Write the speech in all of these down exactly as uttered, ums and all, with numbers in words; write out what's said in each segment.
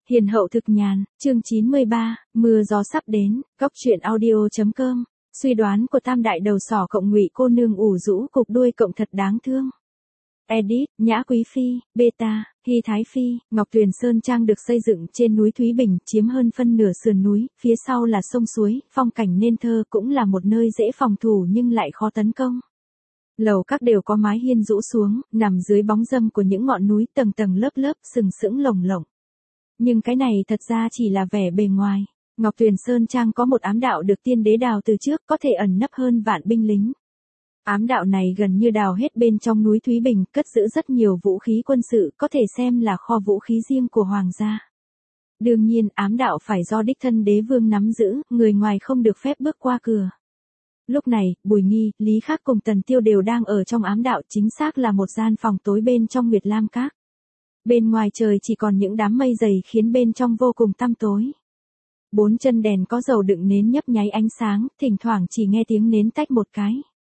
Hiền hậu thực nhàn, chương chín mươi ba, mưa gió sắp đến, góc truyện audio.com, suy đoán của tam đại đầu sỏ cộng Ngụy cô nương ủ rũ cục đuôi cộng thật đáng thương. Edit, Nhã Quý Phi, Beta, Hy Thái Phi, Ngọc Tuyền Sơn Trang được xây dựng trên núi Thúy Bình, chiếm hơn phân nửa sườn núi, phía sau là sông suối, phong cảnh nên thơ, cũng là một nơi dễ phòng thủ nhưng lại khó tấn công. Lầu các đều có mái hiên rũ xuống, nằm dưới bóng râm của những ngọn núi tầng tầng lớp lớp sừng sững lồng lộng. Nhưng cái này thật ra chỉ là vẻ bề ngoài. Ngọc Tuyền Sơn Trang có một ám đạo được tiên đế đào từ trước, có thể ẩn nấp hơn vạn binh lính. Ám đạo này gần như đào hết bên trong núi Thúy Bình, cất giữ rất nhiều vũ khí quân sự, có thể xem là kho vũ khí riêng của hoàng gia. Đương nhiên, ám đạo phải do đích thân đế vương nắm giữ, người ngoài không được phép bước qua cửa. Lúc này, Bùi Nghi, Lý Khắc cùng Tần Tiêu đều đang ở trong ám đạo, chính xác là một gian phòng tối bên trong Nguyệt Lam Các. Bên ngoài trời chỉ còn những đám mây dày khiến bên trong vô cùng tăm tối. Bốn chân đèn có dầu đựng nến nhấp nháy ánh sáng, thỉnh thoảng chỉ nghe tiếng nến tách một cái.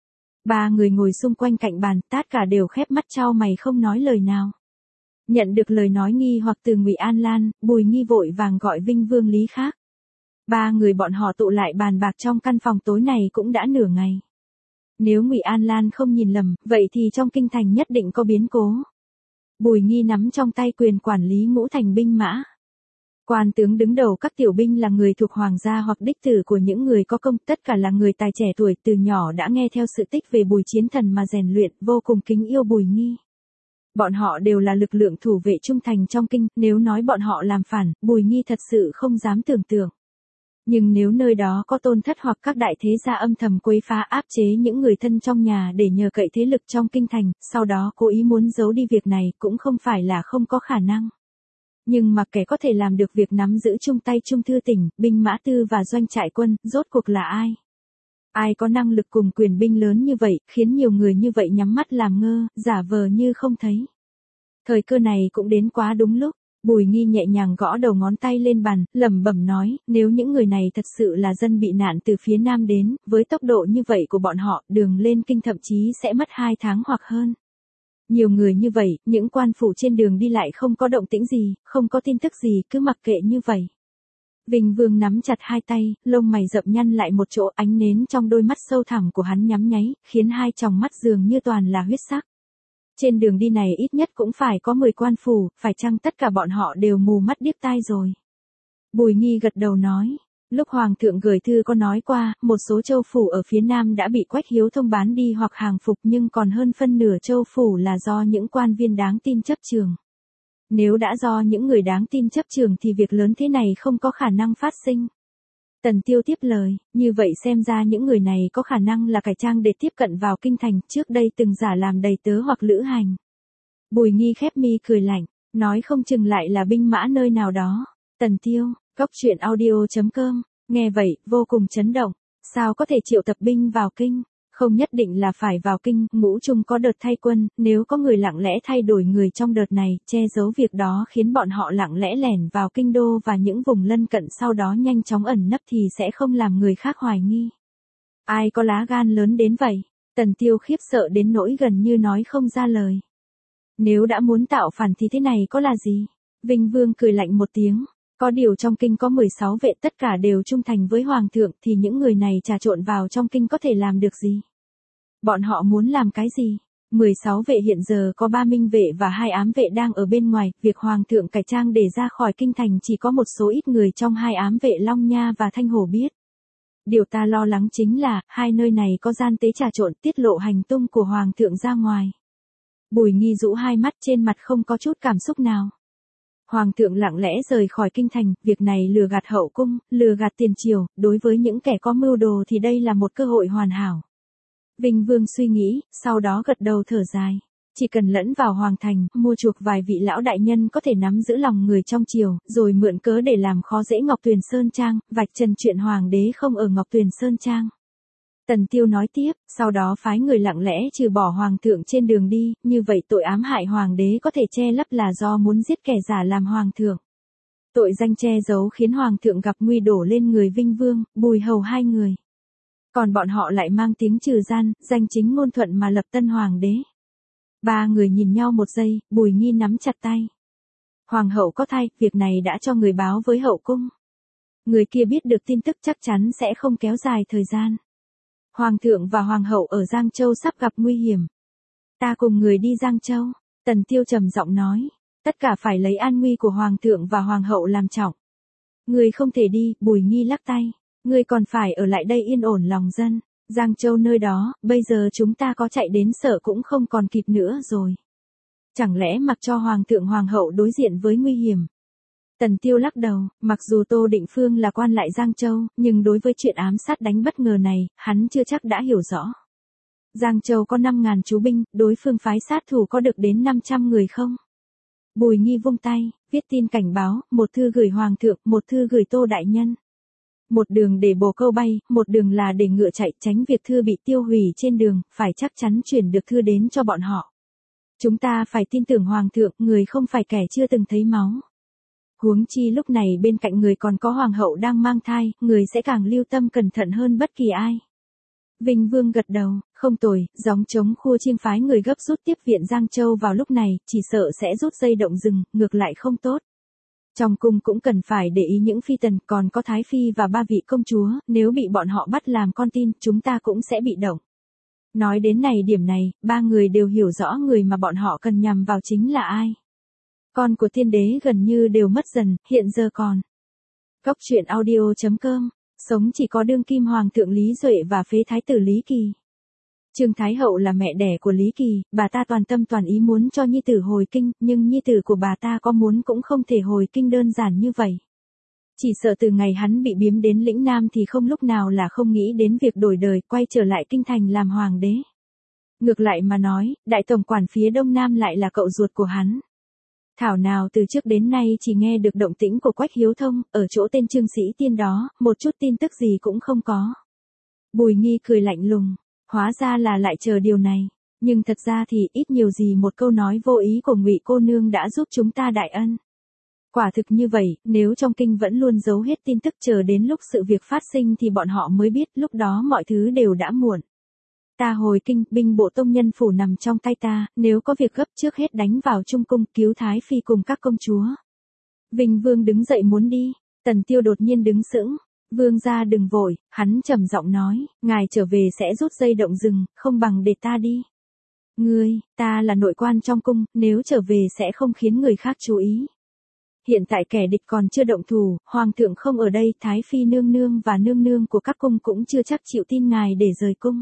Ba người ngồi xung quanh cạnh bàn, tất cả đều khép mắt chau mày không nói lời nào. Nhận được lời nói nghi hoặc từ Ngụy An Lan, Bùi Nghi vội vàng gọi Vinh Vương Lý Khắc. Ba người bọn họ tụ lại bàn bạc trong căn phòng tối này cũng đã nửa ngày. Nếu Ngụy An Lan không nhìn lầm, vậy thì trong kinh thành nhất định có biến cố. Bùi Nghi nắm trong tay quyền quản lý ngũ thành binh mã. Quan tướng đứng đầu các tiểu binh là người thuộc hoàng gia hoặc đích tử của những người có công, tất cả là người tài trẻ tuổi, từ nhỏ đã nghe theo sự tích về Bùi Chiến Thần mà rèn luyện, vô cùng kính yêu Bùi Nghi. Bọn họ đều là lực lượng thủ vệ trung thành trong kinh, nếu nói bọn họ làm phản, Bùi Nghi thật sự không dám tưởng tượng. Nhưng nếu nơi đó có tôn thất hoặc các đại thế gia âm thầm quấy phá áp chế những người thân trong nhà để nhờ cậy thế lực trong kinh thành, sau đó cố ý muốn giấu đi việc này cũng không phải là không có khả năng. Nhưng mà kẻ có thể làm được việc nắm giữ chung tay chung thư tỉnh, binh mã tư và doanh trại quân, rốt cuộc là ai? Ai có năng lực cùng quyền binh lớn như vậy, khiến nhiều người như vậy nhắm mắt làm ngơ, giả vờ như không thấy. Thời cơ này cũng đến quá đúng lúc. Bùi Nghi nhẹ nhàng gõ đầu ngón tay lên bàn, lẩm bẩm nói, nếu những người này thật sự là dân bị nạn từ phía Nam đến, với tốc độ như vậy của bọn họ, đường lên kinh thậm chí sẽ mất hai tháng hoặc hơn. Nhiều người như vậy, những quan phủ trên đường đi lại không có động tĩnh gì, không có tin tức gì, cứ mặc kệ như vậy. Vinh Vương nắm chặt hai tay, lông mày rậm nhăn lại một chỗ, ánh nến trong đôi mắt sâu thẳm của hắn nhắm nháy, khiến hai tròng mắt dường như toàn là huyết sắc. Trên đường đi này ít nhất cũng phải có mười quan phủ, phải chăng tất cả bọn họ đều mù mắt điếc tai rồi? Bùi Nghi gật đầu nói, lúc Hoàng thượng gửi thư có nói qua, một số châu phủ ở phía Nam đã bị Quách Hiếu Thông bán đi hoặc hàng phục, nhưng còn hơn phân nửa châu phủ là do những quan viên đáng tin chấp trường. Nếu đã do những người đáng tin chấp trường thì việc lớn thế này không có khả năng phát sinh. Tần Tiêu tiếp lời, như vậy xem ra những người này có khả năng là cải trang để tiếp cận vào kinh thành, trước đây từng giả làm đầy tớ hoặc lữ hành. Bùi Nghi khép mi cười lạnh, nói không chừng lại là binh mã nơi nào đó. Tần Tiêu, góc truyện audio.com, nghe vậy, vô cùng chấn động, sao có thể triệu tập binh vào kinh? Không nhất định là phải vào kinh, ngũ trung có đợt thay quân, nếu có người lặng lẽ thay đổi người trong đợt này, che giấu việc đó khiến bọn họ lặng lẽ lẻn vào kinh đô và những vùng lân cận sau đó nhanh chóng ẩn nấp thì sẽ không làm người khác hoài nghi. Ai có lá gan lớn đến vậy? Tần Tiêu khiếp sợ đến nỗi gần như nói không ra lời. Nếu đã muốn tạo phản thì thế này có là gì? Vinh Vương cười lạnh một tiếng. Có điều trong kinh có mười sáu vệ tất cả đều trung thành với Hoàng thượng thì những người này trà trộn vào trong kinh có thể làm được gì? Bọn họ muốn làm cái gì? mười sáu vệ hiện giờ có ba minh vệ và hai ám vệ đang ở bên ngoài, việc Hoàng thượng cải trang để ra khỏi kinh thành chỉ có một số ít người trong hai ám vệ Long Nha và Thanh Hổ biết. Điều ta lo lắng chính là, hai nơi này có gian tế trà trộn tiết lộ hành tung của Hoàng thượng ra ngoài. Bùi Nghi rũ hai mắt, trên mặt không có chút cảm xúc nào. Hoàng thượng lặng lẽ rời khỏi kinh thành, việc này lừa gạt hậu cung, lừa gạt tiền triều, đối với những kẻ có mưu đồ thì đây là một cơ hội hoàn hảo. Vinh Vương suy nghĩ, sau đó gật đầu thở dài. Chỉ cần lẫn vào hoàng thành, mua chuộc vài vị lão đại nhân có thể nắm giữ lòng người trong triều, rồi mượn cớ để làm khó dễ Ngọc Tuyền Sơn Trang, vạch trần chuyện hoàng đế không ở Ngọc Tuyền Sơn Trang. Tần Tiêu nói tiếp, sau đó phái người lặng lẽ trừ bỏ hoàng thượng trên đường đi, như vậy tội ám hại hoàng đế có thể che lấp là do muốn giết kẻ giả làm hoàng thượng. Tội danh che giấu khiến hoàng thượng gặp nguy đổ lên người Vinh Vương, Bùi Hầu hai người. Còn bọn họ lại mang tiếng trừ gian, danh chính ngôn thuận mà lập tân hoàng đế. Ba người nhìn nhau một giây, Bùi Nghi nắm chặt tay. Hoàng hậu có thai, việc này đã cho người báo với hậu cung. Người kia biết được tin tức chắc chắn sẽ không kéo dài thời gian. Hoàng thượng và hoàng hậu ở Giang Châu sắp gặp nguy hiểm. Ta cùng người đi Giang Châu, Tần Tiêu trầm giọng nói. Tất cả phải lấy an nguy của hoàng thượng và hoàng hậu làm trọng. Người không thể đi, Bùi Nghi lắc tay. Người còn phải ở lại đây yên ổn lòng dân. Giang Châu nơi đó, bây giờ chúng ta có chạy đến sợ cũng không còn kịp nữa rồi. Chẳng lẽ mặc cho hoàng thượng hoàng hậu đối diện với nguy hiểm? Tần Tiêu lắc đầu, mặc dù Tô Định Phương là quan lại Giang Châu, nhưng đối với chuyện ám sát đánh bất ngờ này, hắn chưa chắc đã hiểu rõ. Giang Châu có năm ngàn chú binh, đối phương phái sát thủ có được đến năm trăm người không? Bùi Nghi vung tay, viết tin cảnh báo, một thư gửi hoàng thượng, một thư gửi Tô đại nhân. Một đường để bồ câu bay, một đường là để ngựa chạy, tránh việc thư bị tiêu hủy trên đường, phải chắc chắn chuyển được thư đến cho bọn họ. Chúng ta phải tin tưởng hoàng thượng, người không phải kẻ chưa từng thấy máu. Huống chi lúc này bên cạnh người còn có hoàng hậu đang mang thai, người sẽ càng lưu tâm cẩn thận hơn bất kỳ ai. Vinh Vương gật đầu, không tồi, gióng trống khua chiêng phái người gấp rút tiếp viện Giang Châu vào lúc này, chỉ sợ sẽ rút dây động rừng, ngược lại không tốt. Trong cung cũng cần phải để ý những phi tần, còn có Thái Phi và ba vị công chúa, nếu bị bọn họ bắt làm con tin, chúng ta cũng sẽ bị động. Nói đến này điểm này, ba người đều hiểu rõ người mà bọn họ cần nhằm vào chính là ai. Con của thiên đế gần như đều mất dần, hiện giờ còn. Cốc truyện audio chấm com, sống chỉ có đương kim hoàng thượng Lý Duệ và phế thái tử Lý Kỳ. Trương Thái Hậu là mẹ đẻ của Lý Kỳ, bà ta toàn tâm toàn ý muốn cho nhi tử hồi kinh, nhưng nhi tử của bà ta có muốn cũng không thể hồi kinh đơn giản như vậy. Chỉ sợ từ ngày hắn bị biếm đến lĩnh Nam thì không lúc nào là không nghĩ đến việc đổi đời, quay trở lại kinh thành làm hoàng đế. Ngược lại mà nói, đại tổng quản phía đông nam lại là cậu ruột của hắn. Thảo nào từ trước đến nay chỉ nghe được động tĩnh của Quách Hiếu Thông, ở chỗ tên Trương Sĩ Tiên đó, một chút tin tức gì cũng không có. Bùi Nghi cười lạnh lùng, hóa ra là lại chờ điều này, nhưng thật ra thì ít nhiều gì một câu nói vô ý của Ngụy cô nương đã giúp chúng ta đại ân. Quả thực như vậy, nếu trong kinh vẫn luôn giấu hết tin tức chờ đến lúc sự việc phát sinh thì bọn họ mới biết, lúc đó mọi thứ đều đã muộn. Ta hồi kinh, binh bộ tông nhân phủ nằm trong tay ta, nếu có việc gấp trước hết đánh vào trung cung cứu Thái Phi cùng các công chúa. Vinh Vương đứng dậy muốn đi, Tần Tiêu đột nhiên đứng sững. Vương gia đừng vội, hắn trầm giọng nói, ngài trở về sẽ rút dây động rừng, không bằng để ta đi. Ngươi, ta là nội quan trong cung, nếu trở về sẽ không khiến người khác chú ý. Hiện tại kẻ địch còn chưa động thủ, hoàng thượng không ở đây, Thái Phi nương nương và nương nương của các cung cũng chưa chắc chịu tin ngài để rời cung.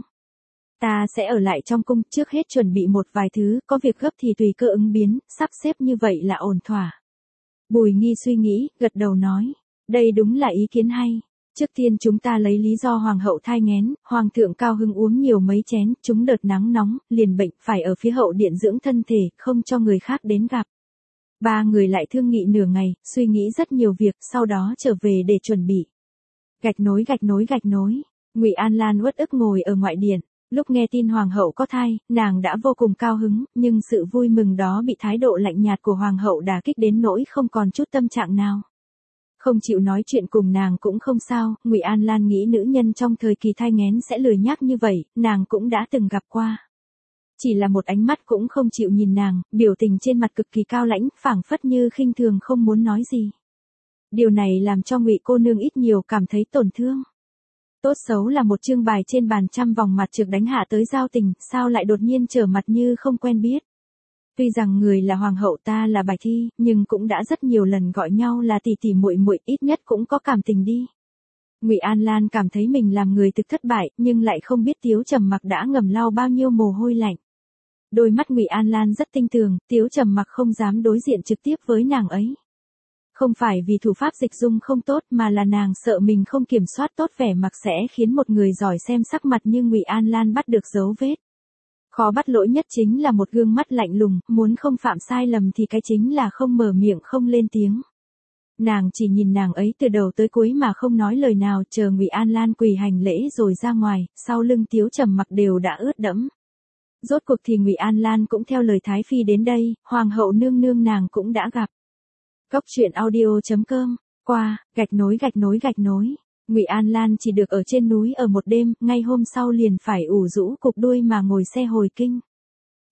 Ta sẽ ở lại trong cung, trước hết chuẩn bị một vài thứ, có việc gấp thì tùy cơ ứng biến, sắp xếp như vậy là ổn thỏa. Bùi Nghi suy nghĩ, gật đầu nói, đây đúng là ý kiến hay. Trước tiên chúng ta lấy lý do hoàng hậu thai nghén, hoàng thượng cao hưng uống nhiều mấy chén, chúng đợt nắng nóng, liền bệnh, phải ở phía hậu điện dưỡng thân thể, không cho người khác đến gặp. Ba người lại thương nghị nửa ngày, suy nghĩ rất nhiều việc, sau đó trở về để chuẩn bị. Gạch nối gạch nối gạch nối, Ngụy An Lan uất ức ngồi ở ngoại điện, lúc nghe tin hoàng hậu có thai, nàng đã vô cùng cao hứng, nhưng sự vui mừng đó bị thái độ lạnh nhạt của hoàng hậu đả kích đến nỗi không còn chút tâm trạng nào. Không chịu nói chuyện cùng nàng cũng không sao, Ngụy An Lan nghĩ nữ nhân trong thời kỳ thai nghén sẽ lười nhác như vậy, nàng cũng đã từng gặp qua. Chỉ là một ánh mắt cũng không chịu nhìn nàng, biểu tình trên mặt cực kỳ cao lãnh, phảng phất như khinh thường không muốn nói gì. Điều này làm cho Ngụy cô nương ít nhiều cảm thấy tổn thương. Tốt xấu là một chương bài trên bàn trăm vòng mặt trược đánh hạ tới giao tình, sao lại đột nhiên trở mặt như không quen biết. Tuy rằng người là hoàng hậu ta là Bạch Thi, nhưng cũng đã rất nhiều lần gọi nhau là tỷ tỷ muội muội, ít nhất cũng có cảm tình đi. Ngụy An Lan cảm thấy mình làm người thực thất bại, nhưng lại không biết Tiếu Trầm Mặc đã ngầm lau bao nhiêu mồ hôi lạnh. Đôi mắt Ngụy An Lan rất tinh tường, Tiếu Trầm Mặc không dám đối diện trực tiếp với nàng ấy. Không phải vì thủ pháp dịch dung không tốt mà là nàng sợ mình không kiểm soát tốt vẻ mặt sẽ khiến một người giỏi xem sắc mặt như Ngụy An Lan bắt được dấu vết. Khó bắt lỗi nhất chính là một gương mắt lạnh lùng, muốn không phạm sai lầm thì cái chính là không mở miệng không lên tiếng. Nàng chỉ nhìn nàng ấy từ đầu tới cuối mà không nói lời nào, chờ Ngụy An Lan quỳ hành lễ rồi ra ngoài, sau lưng Tiếu Trầm Mặc đều đã ướt đẫm. Rốt cuộc thì Ngụy An Lan cũng theo lời Thái Phi đến đây, hoàng hậu nương nương nàng cũng đã gặp. Cốc truyện audio chấm com, qua, gạch nối gạch nối gạch nối. Ngụy An Lan chỉ được ở trên núi ở một đêm, ngay hôm sau liền phải ủ rũ cục đuôi mà ngồi xe hồi kinh.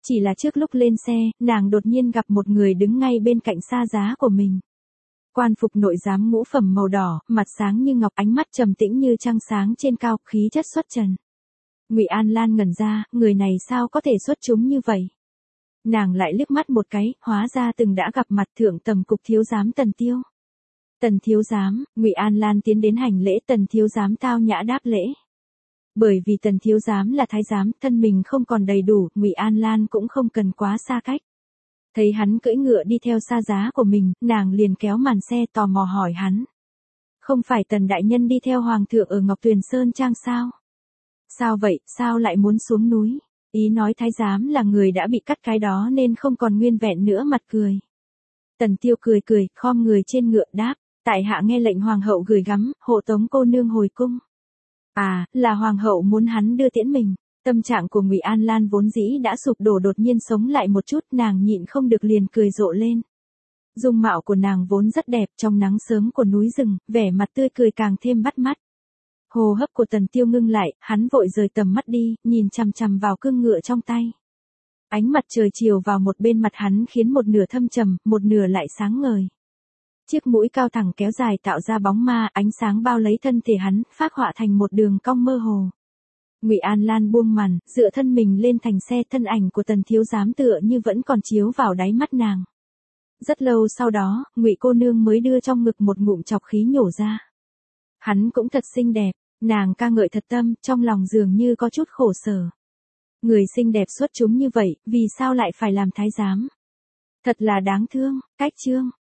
Chỉ là trước lúc lên xe, nàng đột nhiên gặp một người đứng ngay bên cạnh xa giá của mình. Quan phục nội giám ngũ phẩm màu đỏ, mặt sáng như ngọc, ánh mắt trầm tĩnh như trăng sáng trên cao, khí chất xuất trần. Ngụy An Lan ngẩn ra, người này sao có thể xuất chúng như vậy? Nàng lại liếc mắt một cái, hóa ra từng đã gặp mặt thượng tầm cục thiếu giám Tần Tiêu. Tần thiếu giám, Ngụy An Lan tiến đến hành lễ, Tần thiếu giám tao nhã đáp lễ. Bởi vì Tần thiếu giám là thái giám, thân mình không còn đầy đủ, Ngụy An Lan cũng không cần quá xa cách. Thấy hắn cưỡi ngựa đi theo xa giá của mình, nàng liền kéo màn xe tò mò hỏi hắn. Không phải Tần đại nhân đi theo hoàng thượng ở Ngọc Tuyền Sơn Trang sao? Sao vậy, sao lại muốn xuống núi? Ý nói thái giám là người đã bị cắt cái đó nên không còn nguyên vẹn nữa, mặt cười. Tần Tiêu cười cười, khom người trên ngựa đáp, tại hạ nghe lệnh hoàng hậu gửi gắm, hộ tống cô nương hồi cung. À, là hoàng hậu muốn hắn đưa tiễn mình. Tâm trạng của Ngụy An Lan vốn dĩ đã sụp đổ đột nhiên sống lại một chút, nàng nhịn không được liền cười rộ lên. Dung mạo của nàng vốn rất đẹp, trong nắng sớm của núi rừng, vẻ mặt tươi cười càng thêm bắt mắt. Hô hấp của Tần Tiêu ngưng lại, hắn vội rời tầm mắt đi, nhìn chằm chằm vào cương ngựa trong tay. Ánh mặt trời chiều vào một bên mặt hắn khiến một nửa thâm trầm, một nửa lại sáng ngời. Chiếc mũi cao thẳng kéo dài tạo ra bóng ma, ánh sáng bao lấy thân thể hắn, phác họa thành một đường cong mơ hồ. Ngụy An Lan buông màn, dựa thân mình lên thành xe, thân ảnh của Tần thiếu giám tựa như vẫn còn chiếu vào đáy mắt nàng. Rất lâu sau đó, Ngụy cô nương mới đưa trong ngực một ngụm chọc khí nhổ ra. Hắn cũng thật xinh đẹp, nàng ca ngợi thật tâm, trong lòng dường như có chút khổ sở. Người xinh đẹp xuất chúng như vậy, vì sao lại phải làm thái giám? Thật là đáng thương. Cách chương